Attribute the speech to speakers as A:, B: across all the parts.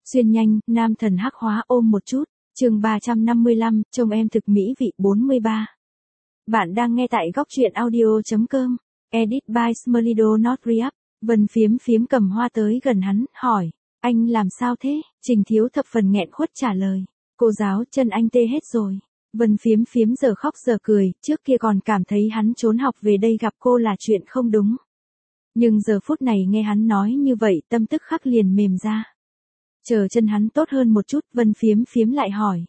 A: Xuyên nhanh, nam thần hắc hóa ôm một chút. Chương 355, trông em thực mỹ vị 43. Bạn đang nghe tại góc truyện audio.com. Edit by Smelido Not Re-up. Vân Phiếm Phiếm cầm hoa tới gần hắn, hỏi. Anh làm sao thế? Trình Thiếu thập phần nghẹn khuất trả lời. Cô giáo, chân anh tê hết rồi. Vân Phiếm Phiếm giờ khóc giờ cười, trước kia còn cảm thấy hắn trốn học về đây gặp cô là chuyện không đúng. Nhưng giờ phút này nghe hắn nói như vậy, tâm tức khắc liền mềm ra. Chờ chân hắn tốt hơn một chút, Vân Phiếm Phiếm lại hỏi.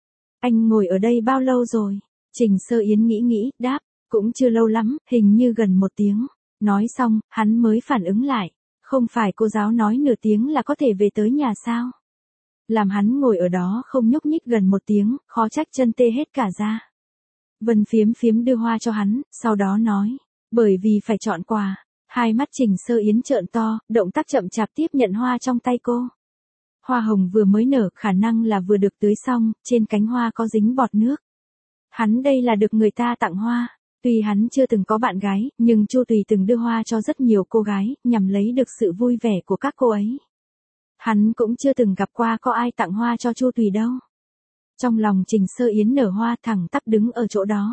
A: Anh ngồi ở đây bao lâu rồi? Trình Sơ Yến nghĩ, đáp, cũng chưa lâu lắm, hình như gần 1 tiếng. Nói xong, hắn mới phản ứng lại. Không phải cô giáo nói nửa tiếng là có thể về tới nhà sao? Làm hắn ngồi ở đó không nhúc nhích gần 1 tiếng, khó trách chân tê hết cả ra. Vân Phiếm Phiếm đưa hoa cho hắn, sau đó nói. Bởi vì phải chọn quà. Hai mắt Trình Sơ Yến trợn to, động tác chậm chạp tiếp nhận hoa trong tay cô. Hoa hồng vừa mới nở, khả năng là vừa được tưới xong, trên cánh hoa có dính bọt nước. Hắn đây là được người ta tặng hoa. Tuy hắn chưa từng có bạn gái, nhưng Chu Tùy từng đưa hoa cho rất nhiều cô gái, nhằm lấy được sự vui vẻ của các cô ấy. Hắn cũng chưa từng gặp qua có ai tặng hoa cho Chu Tùy đâu. Trong lòng Trình Sơ Yến nở hoa thẳng tắp đứng ở chỗ đó.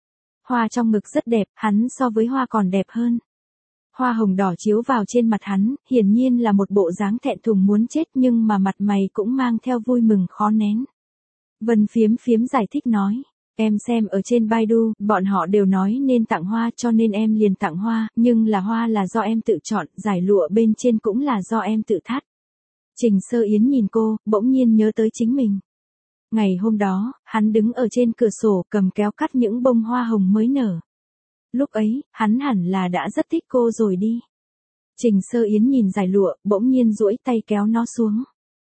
A: Hoa trong ngực rất đẹp, hắn so với hoa còn đẹp hơn. Hoa hồng đỏ chiếu vào trên mặt hắn, hiển nhiên là một bộ dáng thẹn thùng muốn chết nhưng mà mặt mày cũng mang theo vui mừng khó nén. Vân Phiếm Phiếm giải thích nói, em xem ở trên Baidu, bọn họ đều nói nên tặng hoa cho nên em liền tặng hoa, nhưng là hoa là do em tự chọn, giải lụa bên trên cũng là do em tự thắt. Trình Sơ Yến nhìn cô, bỗng nhiên nhớ tới chính mình. Ngày hôm đó, hắn đứng ở trên cửa sổ cầm kéo cắt những bông hoa hồng mới nở. Lúc ấy, hắn hẳn là đã rất thích cô rồi đi. Trình Sơ Yến nhìn giải lụa, bỗng nhiên duỗi tay kéo nó xuống.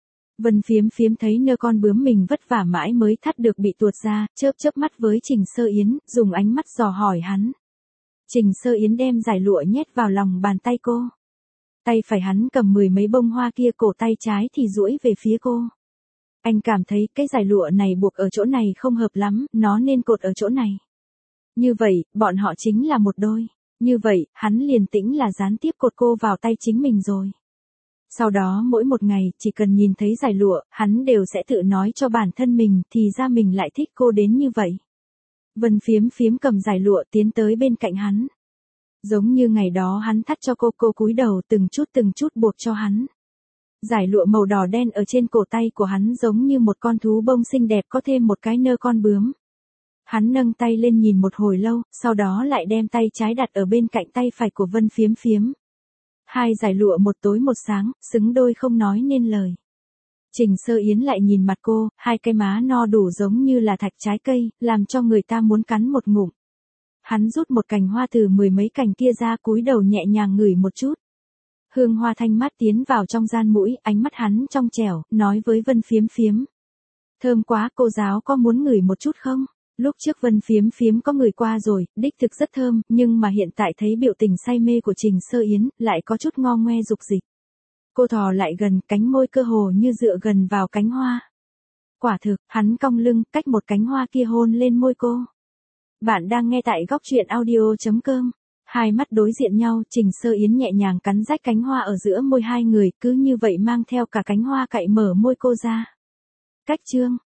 A: Vân Phiếm Phiếm thấy nơ con bướm mình vất vả mãi mới thắt được bị tuột ra, chớp mắt với Trình Sơ Yến, dùng ánh mắt dò hỏi hắn. Trình Sơ Yến đem giải lụa nhét vào lòng bàn tay cô. Tay phải hắn cầm 10 mấy bông hoa kia, cổ tay trái thì duỗi về phía cô. Anh cảm thấy cái giải lụa này buộc ở chỗ này không hợp lắm, nó nên cột ở chỗ này. Như vậy, bọn họ chính là một đôi. Như vậy, hắn liền tĩnh là gián tiếp cột cô vào tay chính mình rồi. Sau đó mỗi một ngày, chỉ cần nhìn thấy giải lụa, hắn đều sẽ tự nói cho bản thân mình, thì ra mình lại thích cô đến như vậy. Vân Phiếm Phiếm cầm giải lụa tiến tới bên cạnh hắn. Giống như ngày đó hắn thắt cho cô cúi đầu từng chút buộc cho hắn. Giải lụa màu đỏ đen ở trên cổ tay của hắn giống như một con thú bông xinh đẹp có thêm một cái nơ con bướm. Hắn nâng tay lên nhìn một hồi lâu, sau đó lại đem tay trái đặt ở bên cạnh tay phải của Vân Phiếm Phiếm. Hai giải lụa một tối một sáng, xứng đôi không nói nên lời. Trình Sơ Yến lại nhìn mặt cô, hai cái má no đủ giống như là thạch trái cây, làm cho người ta muốn cắn một ngụm. Hắn rút một cành hoa từ 10 mấy cành kia ra, cúi đầu nhẹ nhàng ngửi một chút. Hương hoa thanh mát tiến vào trong gian mũi, ánh mắt hắn trong trẻo, nói với Vân Phiếm Phiếm. Thơm quá, cô giáo có muốn ngửi một chút không? Lúc trước Vân Phiếm Phiếm có ngửi qua rồi, đích thực rất thơm, nhưng mà hiện tại thấy biểu tình say mê của Trình Sơ Yến, lại có chút ngo ngoe dục dịch. Cô thò lại gần, cánh môi cơ hồ như dựa gần vào cánh hoa. Quả thực, hắn cong lưng, cách một cánh hoa kia hôn lên môi cô. Bạn đang nghe tại góc truyện audio.com. Hai mắt đối diện nhau, Trình Sơ Yến nhẹ nhàng cắn rách cánh hoa ở giữa môi hai người, cứ như vậy mang theo cả cánh hoa cạy mở môi cô ra. Cách chương.